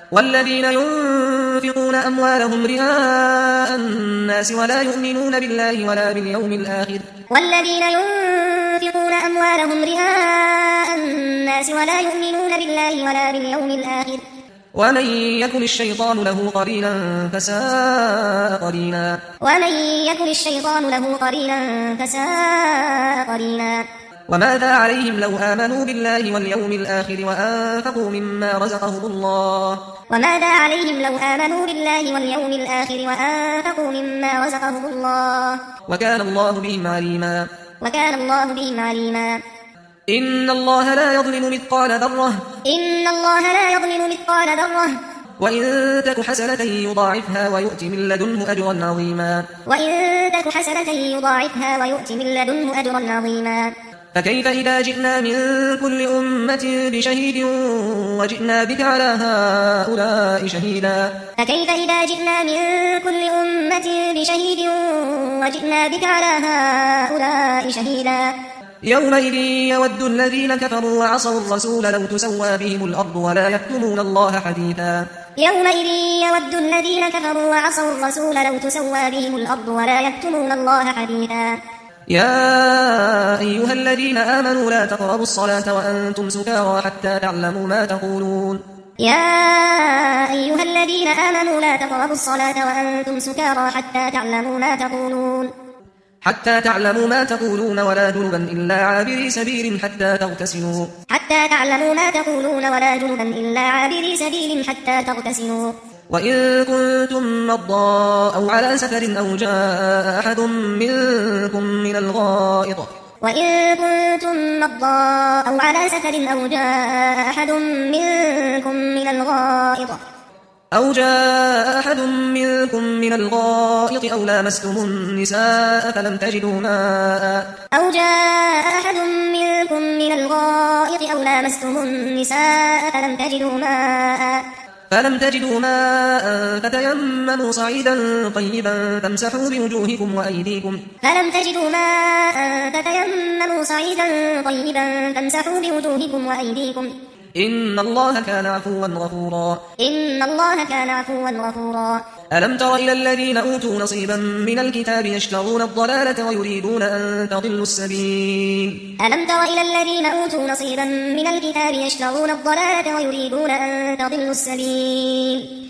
والذين ينفقون أموالهم رئاء الناس ولا يؤمنون بالله ولا باليوم الآخر ومن يكن الشيطان له قرينا فساء قرينا وماذا عليهم لو آمنوا بالله واليوم الآخر وأنفقوا مما رزقهم الله وكان الله بهم عليما إن الله لا يظلم مثقال ذرة وإن تك حسنة يضاعفها ويؤت من لدنه أجرا عظيما فكيف إذا جئنا من كل أمة بشهيد وجئنا بك على هؤلاء شهيدا يومئذ يود الذين كفروا وعصوا الرسول لو تسوى بهم الأرض ولا يكتمون الله حديثا يا أيها الذين آمنوا لا تقربوا الصلاة وأنتم سكارى حتى تعلموا ما تقولون ولا جنبا إلا عابري سبيل حتى تغتسلوا وإن كنتم مضى أو على سفر أو جاء أحد منكم من الغائط أو لامستم النساء فلم تجدوا ماء فتيمموا صعيدا طيبا فامسحوا بوجوهكم وأيديكم إن الله كان عفوا غفورا ألم تر إلى الذين أوتوا نصيبا من الكتاب يشترون الضلالة ويريدون أن تضلوا السبيل